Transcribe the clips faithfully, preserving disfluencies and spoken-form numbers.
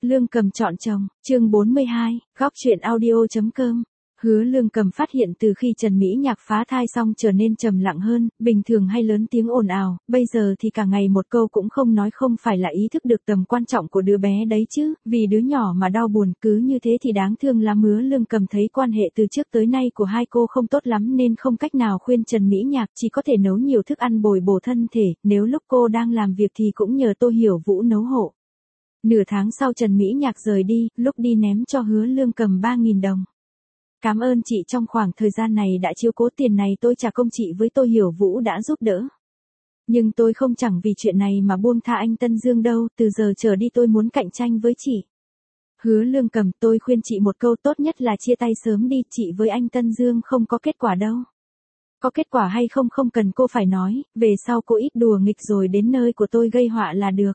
Lương Cầm chọn chồng, chương bốn mươi hai, góc truyện audio.com. Hứa Lương Cầm phát hiện từ khi Trần Mỹ Nhạc phá thai xong trở nên trầm lặng hơn, bình thường hay lớn tiếng ồn ào, bây giờ thì cả ngày một câu cũng không nói, không phải là ý thức được tầm quan trọng của đứa bé đấy chứ, vì đứa nhỏ mà đau buồn cứ như thế thì đáng thương lắm. Hứa Lương Cầm thấy quan hệ từ trước tới nay của hai cô không tốt lắm nên không cách nào khuyên Trần Mỹ Nhạc, chỉ có thể nấu nhiều thức ăn bồi bổ thân thể, nếu lúc cô đang làm việc thì cũng nhờ Tô Hiểu Vũ nấu hộ. Nửa tháng sau Trần Mỹ Nhạc rời đi, lúc đi ném cho Hứa Lương Cầm ba nghìn đồng. Cảm ơn chị, trong khoảng thời gian này đã chiếu cố, tiền này tôi trả công chị với Tô Hiểu Vũ đã giúp đỡ. Nhưng tôi không chẳng vì chuyện này mà buông tha anh Tân Dương đâu, từ giờ trở đi tôi muốn cạnh tranh với chị. Hứa Lương Cầm, tôi khuyên chị một câu, tốt nhất là chia tay sớm đi, chị với anh Tân Dương không có kết quả đâu. Có kết quả hay không không cần cô phải nói, về sau cô ít đùa nghịch rồi đến nơi của tôi gây họa là được.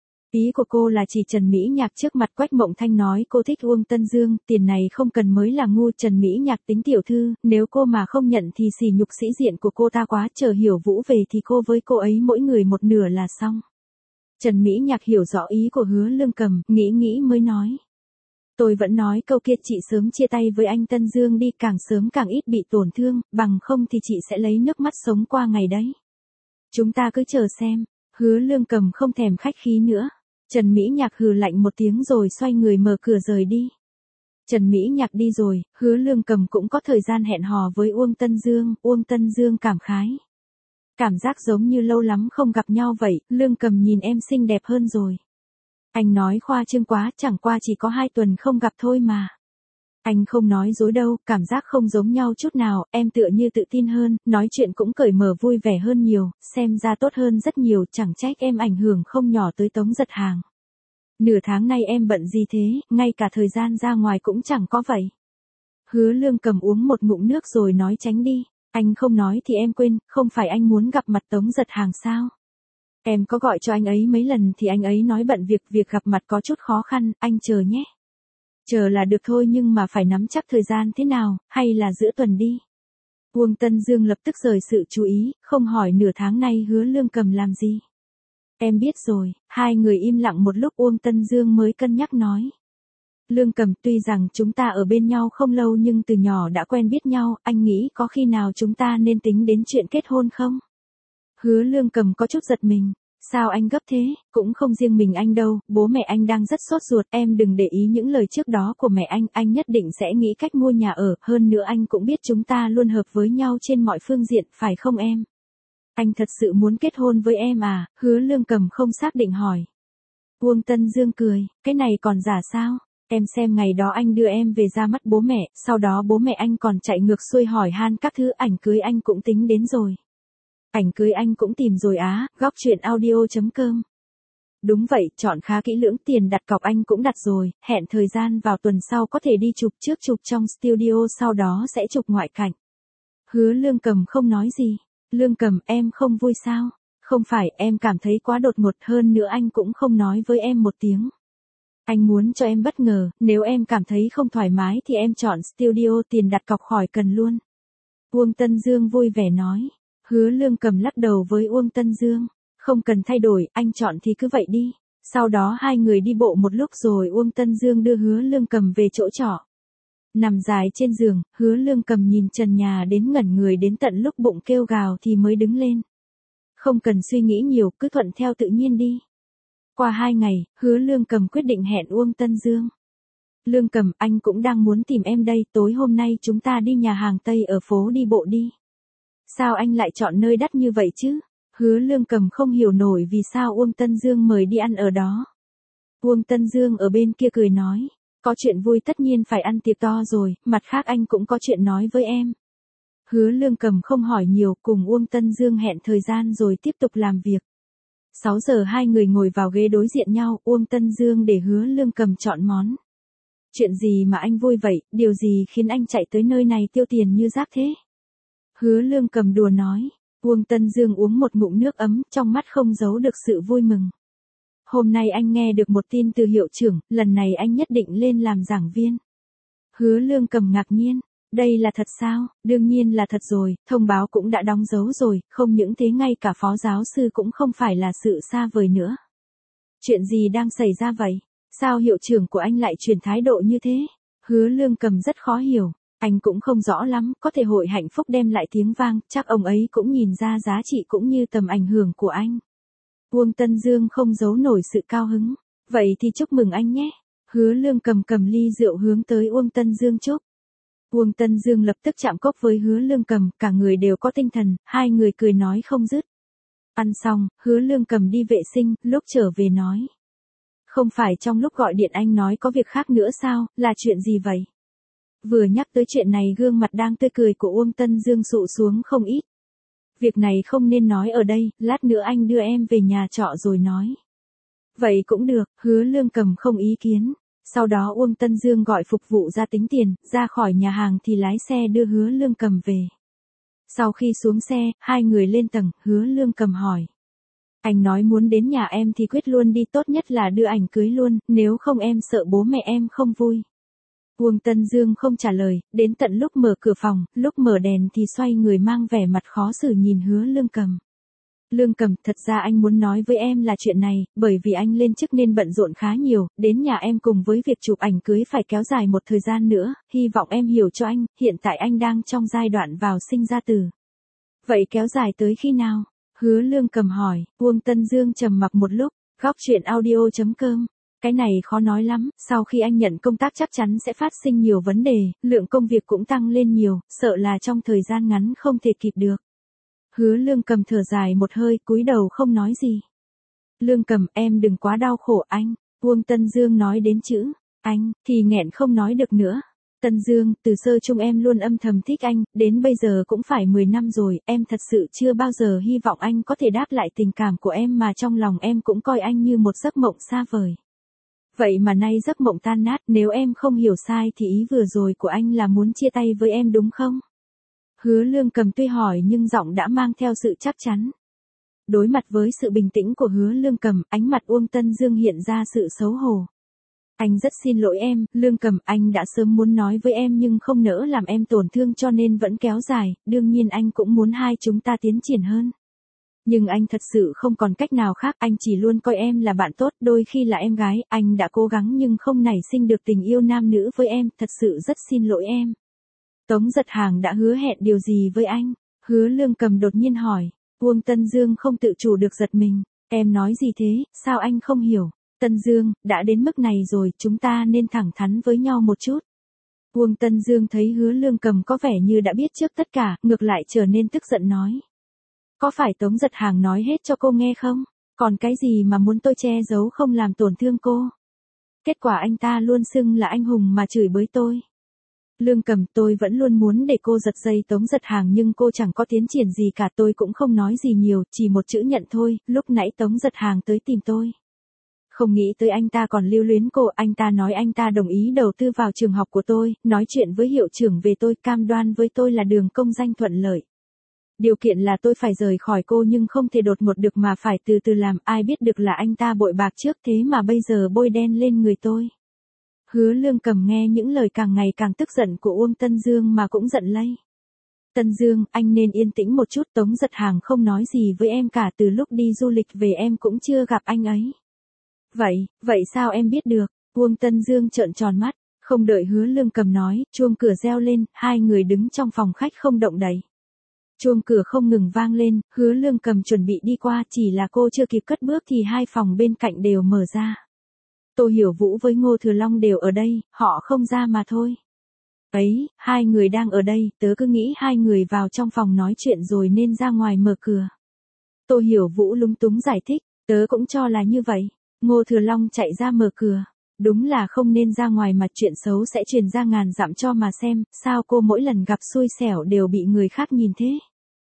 Ý của cô là chỉ Trần Mỹ Nhạc trước mặt Quách Mộng Thanh nói cô thích Uông Tân Dương, tiền này không cần mới là ngu. Trần Mỹ Nhạc tính tiểu thư, nếu cô mà không nhận thì sỉ nhục sĩ diện của cô ta quá, chờ Hiểu Vũ về thì cô với cô ấy mỗi người một nửa là xong. Trần Mỹ Nhạc hiểu rõ ý của Hứa Lương Cầm, nghĩ nghĩ mới nói. Tôi vẫn nói câu kia, chị sớm chia tay với anh Tân Dương đi, càng sớm càng ít bị tổn thương, bằng không thì chị sẽ lấy nước mắt sống qua ngày đấy. Chúng ta cứ chờ xem. Hứa Lương Cầm không thèm khách khí nữa. Trần Mỹ Nhạc hừ lạnh một tiếng rồi xoay người mở cửa rời đi. Trần Mỹ Nhạc đi rồi, Hứa Lương Cầm cũng có thời gian hẹn hò với Uông Tân Dương. Uông Tân Dương cảm khái. Cảm giác giống như lâu lắm không gặp nhau vậy, Lương Cầm nhìn em xinh đẹp hơn rồi. Anh nói khoa trương quá, chẳng qua chỉ có hai tuần không gặp thôi mà. Anh không nói dối đâu, cảm giác không giống nhau chút nào, em tựa như tự tin hơn, nói chuyện cũng cởi mở vui vẻ hơn nhiều, xem ra tốt hơn rất nhiều, chẳng trách em ảnh hưởng không nhỏ tới Tống Giật Hàng. Nửa tháng nay em bận gì thế, ngay cả thời gian ra ngoài cũng chẳng có vậy. Hứa Lương Cầm uống một ngụm nước rồi nói tránh đi, anh không nói thì em quên, không phải anh muốn gặp mặt Tống Giật Hàng sao? Em có gọi cho anh ấy mấy lần thì anh ấy nói bận việc, việc gặp mặt có chút khó khăn, anh chờ nhé. Chờ là được thôi nhưng mà phải nắm chắc thời gian thế nào, hay là giữa tuần đi. Uông Tân Dương lập tức rời sự chú ý, không hỏi nửa tháng nay Hứa Lương Cầm làm gì. Em biết rồi. Hai người im lặng một lúc, Uông Tân Dương mới cân nhắc nói. Lương Cầm, tuy rằng chúng ta ở bên nhau không lâu nhưng từ nhỏ đã quen biết nhau, anh nghĩ có khi nào chúng ta nên tính đến chuyện kết hôn không? Hứa Lương Cầm có chút giật mình. Sao anh gấp thế, cũng không riêng mình anh đâu, bố mẹ anh đang rất sốt ruột, em đừng để ý những lời trước đó của mẹ anh, anh nhất định sẽ nghĩ cách mua nhà ở, hơn nữa anh cũng biết chúng ta luôn hợp với nhau trên mọi phương diện, phải không em? Anh thật sự muốn kết hôn với em à? Hứa Lương Cầm không xác định hỏi. Uông Tân Dương cười, cái này còn giả sao? Em xem ngày đó anh đưa em về ra mắt bố mẹ, sau đó bố mẹ anh còn chạy ngược xuôi hỏi han các thứ, ảnh cưới anh cũng tính đến rồi. Ảnh cưới anh cũng tìm rồi á, góc truyện audio.com. Đúng vậy, chọn khá kỹ lưỡng, tiền đặt cọc anh cũng đặt rồi, hẹn thời gian vào tuần sau có thể đi chụp, trước chụp trong studio sau đó sẽ chụp ngoại cảnh. Hứa Lương Cầm không nói gì. Lương Cầm, em không vui sao? Không phải, em cảm thấy quá đột ngột, hơn nữa anh cũng không nói với em một tiếng. Anh muốn cho em bất ngờ, nếu em cảm thấy không thoải mái thì em chọn studio, tiền đặt cọc khỏi cần luôn. Uông Tân Dương vui vẻ nói. Hứa Lương Cầm lắc đầu với Uông Tân Dương. Không cần thay đổi, anh chọn thì cứ vậy đi. Sau đó hai người đi bộ một lúc rồi Uông Tân Dương đưa Hứa Lương Cầm về chỗ trọ. Nằm dài trên giường, Hứa Lương Cầm nhìn trần nhà đến ngẩn người, đến tận lúc bụng kêu gào thì mới đứng lên. Không cần suy nghĩ nhiều, cứ thuận theo tự nhiên đi. Qua hai ngày, Hứa Lương Cầm quyết định hẹn Uông Tân Dương. Lương Cầm, anh cũng đang muốn tìm em đây, tối hôm nay chúng ta đi nhà hàng Tây ở phố đi bộ đi. Sao anh lại chọn nơi đắt như vậy chứ? Hứa Lương Cầm không hiểu nổi vì sao Uông Tân Dương mời đi ăn ở đó. Uông Tân Dương ở bên kia cười nói. Có chuyện vui tất nhiên phải ăn tiệc to rồi, mặt khác anh cũng có chuyện nói với em. Hứa Lương Cầm không hỏi nhiều, cùng Uông Tân Dương hẹn thời gian rồi tiếp tục làm việc. sáu giờ hai người ngồi vào ghế đối diện nhau, Uông Tân Dương để Hứa Lương Cầm chọn món. Chuyện gì mà anh vui vậy, điều gì khiến anh chạy tới nơi này tiêu tiền như rác thế? Hứa Lương Cầm đùa nói. Uông Tân Dương uống một ngụm nước ấm, trong mắt không giấu được sự vui mừng. Hôm nay anh nghe được một tin từ hiệu trưởng, lần này anh nhất định lên làm giảng viên. Hứa Lương Cầm ngạc nhiên. Đây là thật sao? Đương nhiên là thật rồi, thông báo cũng đã đóng dấu rồi, không những thế ngay cả phó giáo sư cũng không phải là sự xa vời nữa. Chuyện gì đang xảy ra vậy? Sao hiệu trưởng của anh lại chuyển thái độ như thế? Hứa Lương Cầm rất khó hiểu. Anh cũng không rõ lắm, có thể hội hạnh phúc đem lại tiếng vang, chắc ông ấy cũng nhìn ra giá trị cũng như tầm ảnh hưởng của anh. Uông Tân Dương không giấu nổi sự cao hứng. Vậy thì chúc mừng anh nhé. Hứa Lương Cầm cầm ly rượu hướng tới Uông Tân Dương chúc. Uông Tân Dương lập tức chạm cốc với Hứa Lương Cầm, cả người đều có tinh thần, hai người cười nói không dứt. Ăn xong, Hứa Lương Cầm đi vệ sinh, lúc trở về nói. Không phải trong lúc gọi điện anh nói có việc khác nữa sao, là chuyện gì vậy? Vừa nhắc tới chuyện này gương mặt đang tươi cười của Uông Tân Dương sụ xuống không ít. Việc này không nên nói ở đây, lát nữa anh đưa em về nhà trọ rồi nói. Vậy cũng được, Hứa Lương Cầm không ý kiến. Sau đó Uông Tân Dương gọi phục vụ ra tính tiền, ra khỏi nhà hàng thì lái xe đưa Hứa Lương Cầm về. Sau khi xuống xe, hai người lên tầng, Hứa Lương Cầm hỏi. Anh nói muốn đến nhà em thì quyết luôn đi, tốt nhất là đưa ảnh cưới luôn, nếu không em sợ bố mẹ em không vui. Uông Tân Dương không trả lời, đến tận lúc mở cửa phòng, lúc mở đèn thì xoay người mang vẻ mặt khó xử nhìn Hứa Lương Cầm. Lương Cầm, thật ra anh muốn nói với em là chuyện này, bởi vì anh lên chức nên bận rộn khá nhiều, đến nhà em cùng với việc chụp ảnh cưới phải kéo dài một thời gian nữa, hy vọng em hiểu cho anh, hiện tại anh đang trong giai đoạn vào sinh ra tử. Vậy kéo dài tới khi nào? Hứa Lương Cầm hỏi. Uông Tân Dương trầm mặc một lúc, góc chuyện audio chấm com. Cái này khó nói lắm, sau khi anh nhận công tác chắc chắn sẽ phát sinh nhiều vấn đề, lượng công việc cũng tăng lên nhiều, sợ là trong thời gian ngắn không thể kịp được. Hứa Lương Cầm thở dài một hơi, cúi đầu không nói gì. Lương Cầm, em đừng quá đau khổ anh. Uông Tân Dương nói đến chữ anh, thì nghẹn không nói được nữa. Tân Dương, từ sơ chung em luôn âm thầm thích anh, đến bây giờ cũng phải mười năm rồi, em thật sự chưa bao giờ hy vọng anh có thể đáp lại tình cảm của em mà trong lòng em cũng coi anh như một giấc mộng xa vời. Vậy mà nay giấc mộng tan nát, nếu em không hiểu sai thì ý vừa rồi của anh là muốn chia tay với em đúng không? Hứa Lương Cầm tuy hỏi nhưng giọng đã mang theo sự chắc chắn. Đối mặt với sự bình tĩnh của Hứa Lương Cầm, ánh mặt Uông Tân Dương hiện ra sự xấu hổ. Anh rất xin lỗi em, Lương Cầm, anh đã sớm muốn nói với em nhưng không nỡ làm em tổn thương cho nên vẫn kéo dài, đương nhiên anh cũng muốn hai chúng ta tiến triển hơn. Nhưng anh thật sự không còn cách nào khác, anh chỉ luôn coi em là bạn tốt, đôi khi là em gái, anh đã cố gắng nhưng không nảy sinh được tình yêu nam nữ với em, thật sự rất xin lỗi em. Tống Giật Hàng đã hứa hẹn điều gì với anh? Hứa Lương Cầm đột nhiên hỏi. Uông Tân Dương không tự chủ được giật mình. Em nói gì thế, sao anh không hiểu? Tân Dương, đã đến mức này rồi, chúng ta nên thẳng thắn với nhau một chút. Uông Tân Dương thấy Hứa Lương Cầm có vẻ như đã biết trước tất cả, ngược lại trở nên tức giận nói. Có phải Tống Giật Hàng nói hết cho cô nghe không? Còn cái gì mà muốn tôi che giấu không làm tổn thương cô? Kết quả anh ta luôn xưng là anh hùng mà chửi bới tôi. Lương Cầm, tôi vẫn luôn muốn để cô giật dây Tống Giật Hàng nhưng cô chẳng có tiến triển gì cả, tôi cũng không nói gì nhiều, chỉ một chữ nhận thôi, lúc nãy Tống Giật Hàng tới tìm tôi. Không nghĩ tới anh ta còn lưu luyến cô, anh ta nói anh ta đồng ý đầu tư vào trường học của tôi, nói chuyện với hiệu trưởng về tôi, cam đoan với tôi là đường công danh thuận lợi. Điều kiện là tôi phải rời khỏi cô nhưng không thể đột ngột được mà phải từ từ làm, ai biết được là anh ta bội bạc trước thế mà bây giờ bôi đen lên người tôi. Hứa Lương Cầm nghe những lời càng ngày càng tức giận của Uông Tân Dương mà cũng giận lây. Tân Dương, anh nên yên tĩnh một chút, Tống Giật Hàng không nói gì với em cả, từ lúc đi du lịch về em cũng chưa gặp anh ấy. Vậy, vậy sao em biết được? Uông Tân Dương trợn tròn mắt, không đợi Hứa Lương Cầm nói, chuông cửa reo lên, hai người đứng trong phòng khách không động đậy. Chuông cửa không ngừng vang lên, Hứa Lương Cầm chuẩn bị đi qua, chỉ là cô chưa kịp cất bước thì hai phòng bên cạnh đều mở ra. Tô Hiểu Vũ với Ngô Thừa Long đều ở đây, họ không ra mà thôi. Ấy, hai người đang ở đây, tớ cứ nghĩ hai người vào trong phòng nói chuyện rồi nên ra ngoài mở cửa. Tô Hiểu Vũ lúng túng giải thích, tớ cũng cho là như vậy. Ngô Thừa Long chạy ra mở cửa. Đúng là không nên ra ngoài mà chuyện xấu sẽ truyền ra ngàn dặm cho mà xem, sao cô mỗi lần gặp xui xẻo đều bị người khác nhìn thế.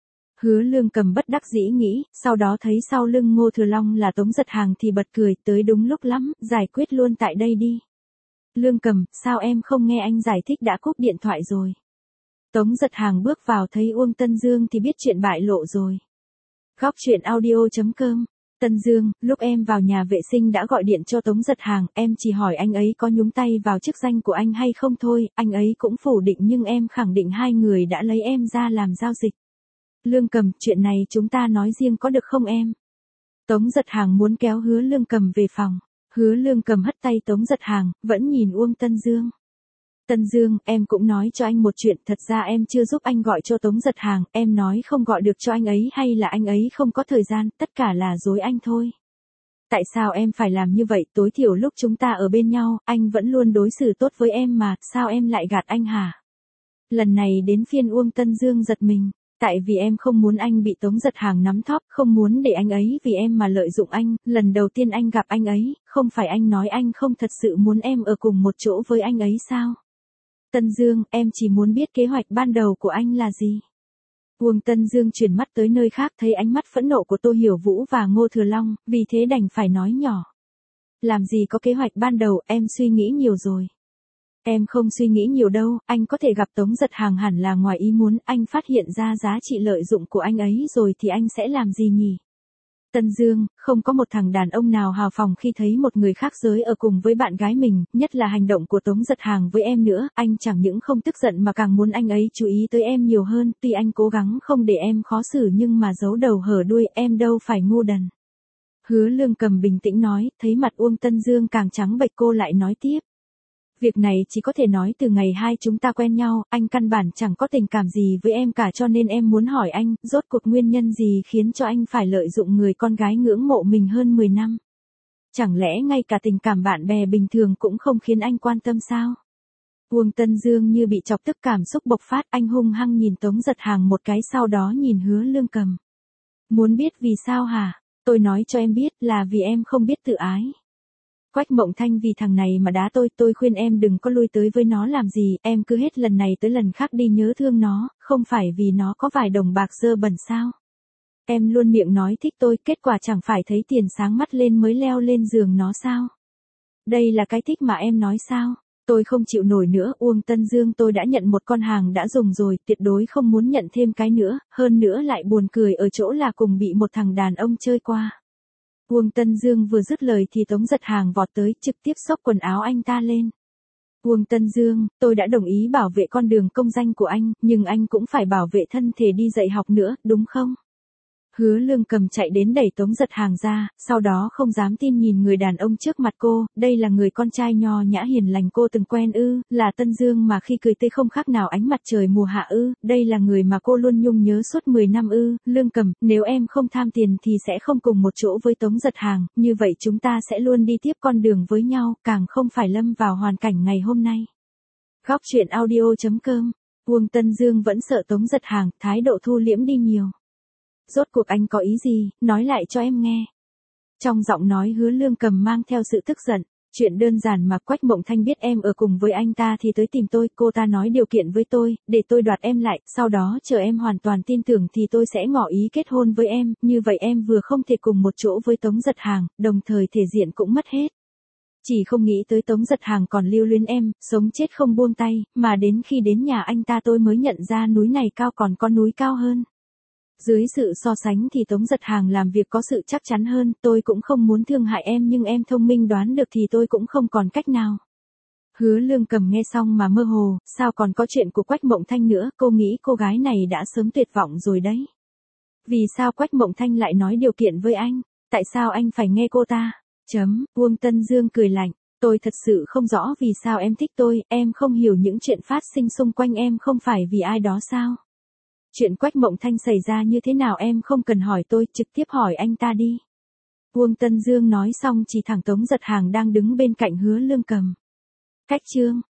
Hứa Lương Cầm bất đắc dĩ nghĩ, sau đó thấy sau lưng Ngô Thừa Long là Tống Giật Hàng thì bật cười, tới đúng lúc lắm, giải quyết luôn tại đây đi. Lương Cầm, sao em không nghe anh giải thích, đã cúp điện thoại rồi. Tống Giật Hàng bước vào thấy Uông Tân Dương thì biết chuyện bại lộ rồi. Góc chuyện audio chấm com. Tân Dương, lúc em vào nhà vệ sinh đã gọi điện cho Tống Giật Hàng, em chỉ hỏi anh ấy có nhúng tay vào chức danh của anh hay không thôi, anh ấy cũng phủ định nhưng em khẳng định hai người đã lấy em ra làm giao dịch. Lương Cầm, chuyện này chúng ta nói riêng có được không em? Tống Giật Hàng muốn kéo Hứa Lương Cầm về phòng. Hứa Lương Cầm hất tay Tống Giật Hàng, vẫn nhìn Uông Tân Dương. Tân Dương, em cũng nói cho anh một chuyện, thật ra em chưa giúp anh gọi cho Tống Giật Hàng, em nói không gọi được cho anh ấy hay là anh ấy không có thời gian, tất cả là dối anh thôi. Tại sao em phải làm như vậy, tối thiểu lúc chúng ta ở bên nhau, anh vẫn luôn đối xử tốt với em mà, sao em lại gạt anh hả? Lần này đến phiên Uông Tân Dương giật mình, tại vì em không muốn anh bị Tống Giật Hàng nắm thóp, không muốn để anh ấy vì em mà lợi dụng anh, lần đầu tiên anh gặp anh ấy, không phải anh nói anh không thật sự muốn em ở cùng một chỗ với anh ấy sao? Tân Dương, em chỉ muốn biết kế hoạch ban đầu của anh là gì? Uông Tân Dương chuyển mắt tới nơi khác thấy ánh mắt phẫn nộ của Tô Hiểu Vũ và Ngô Thừa Long, vì thế đành phải nói nhỏ. Làm gì có kế hoạch ban đầu, em suy nghĩ nhiều rồi. Em không suy nghĩ nhiều đâu, anh có thể gặp Tống Giật Hàng hẳn là ngoài ý muốn, anh phát hiện ra giá trị lợi dụng của anh ấy rồi thì anh sẽ làm gì nhỉ? Tân Dương, không có một thằng đàn ông nào hào phóng khi thấy một người khác giới ở cùng với bạn gái mình, nhất là hành động của Tống Giật Hàng với em nữa, anh chẳng những không tức giận mà càng muốn anh ấy chú ý tới em nhiều hơn, tuy anh cố gắng không để em khó xử nhưng mà giấu đầu hở đuôi, em đâu phải ngu đần. Hứa Lương Cầm bình tĩnh nói, thấy mặt Uông Tân Dương càng trắng bệch cô lại nói tiếp. Việc này chỉ có thể nói từ ngày hai chúng ta quen nhau, anh căn bản chẳng có tình cảm gì với em cả cho nên em muốn hỏi anh, rốt cuộc nguyên nhân gì khiến cho anh phải lợi dụng người con gái ngưỡng mộ mình hơn mười năm? Chẳng lẽ ngay cả tình cảm bạn bè bình thường cũng không khiến anh quan tâm sao? Uông Tân Dương như bị chọc tức cảm xúc bộc phát, anh hung hăng nhìn Tống Giật Hàng một cái sau đó nhìn Hứa Lương Cầm. Muốn biết vì sao hả? Tôi nói cho em biết là vì em không biết tự ái. Quách Mộng Thanh vì thằng này mà đá tôi, tôi khuyên em đừng có lui tới với nó làm gì, em cứ hết lần này tới lần khác đi nhớ thương nó, không phải vì nó có vài đồng bạc dơ bẩn sao? Em luôn miệng nói thích tôi, kết quả chẳng phải thấy tiền sáng mắt lên mới leo lên giường nó sao? Đây là cái thích mà em nói sao? Tôi không chịu nổi nữa, Uông Tân Dương, tôi đã nhận một con hàng đã dùng rồi, tuyệt đối không muốn nhận thêm cái nữa, hơn nữa lại buồn cười ở chỗ là cùng bị một thằng đàn ông chơi qua. Uông Tân Dương vừa dứt lời thì Tống Giật Hàng vọt tới, trực tiếp xốc quần áo anh ta lên. Uông Tân Dương, tôi đã đồng ý bảo vệ con đường công danh của anh, nhưng anh cũng phải bảo vệ thân thể đi dạy học nữa, đúng không? Hứa Lương Cầm chạy đến đẩy Tống Giật Hàng ra, sau đó không dám tin nhìn người đàn ông trước mặt cô, đây là người con trai nho nhã hiền lành cô từng quen ư, là Tân Dương mà khi cười tươi không khác nào ánh mặt trời mùa hạ ư, đây là người mà cô luôn nhung nhớ suốt mười năm ư, Lương Cầm, nếu em không tham tiền thì sẽ không cùng một chỗ với Tống Giật Hàng, như vậy chúng ta sẽ luôn đi tiếp con đường với nhau, càng không phải lâm vào hoàn cảnh ngày hôm nay. Góc truyện audio chấm com, Uông Tân Dương vẫn sợ Tống Giật Hàng, thái độ thu liễm đi nhiều. Rốt cuộc anh có ý gì, nói lại cho em nghe. Trong giọng nói Hứa Lương Cầm mang theo sự tức giận, chuyện đơn giản mà Quách Mộng Thanh biết em ở cùng với anh ta thì tới tìm tôi, cô ta nói điều kiện với tôi, để tôi đoạt em lại, sau đó chờ em hoàn toàn tin tưởng thì tôi sẽ ngỏ ý kết hôn với em, như vậy em vừa không thể cùng một chỗ với Tống Giật Hàng, đồng thời thể diện cũng mất hết. Chỉ không nghĩ tới Tống Giật Hàng còn lưu luyến em, sống chết không buông tay, mà đến khi đến nhà anh ta tôi mới nhận ra núi này cao còn có núi cao hơn. Dưới sự so sánh thì Tống Giật Hàng làm việc có sự chắc chắn hơn, tôi cũng không muốn thương hại em nhưng em thông minh đoán được thì tôi cũng không còn cách nào. Hứa Lương Cầm nghe xong mà mơ hồ, sao còn có chuyện của Quách Mộng Thanh nữa, cô nghĩ cô gái này đã sớm tuyệt vọng rồi đấy. Vì sao Quách Mộng Thanh lại nói điều kiện với anh, tại sao anh phải nghe cô ta? Chấm, Uông Tân Dương cười lạnh, tôi thật sự không rõ vì sao em thích tôi, em không hiểu những chuyện phát sinh xung quanh em không phải vì ai đó sao? Chuyện Quách Mộng Thanh xảy ra như thế nào em không cần hỏi tôi, trực tiếp hỏi anh ta đi. Uông Tân Dương nói xong chỉ thẳng Tống Giật Hàng đang đứng bên cạnh Hứa Lương Cầm. Cách chương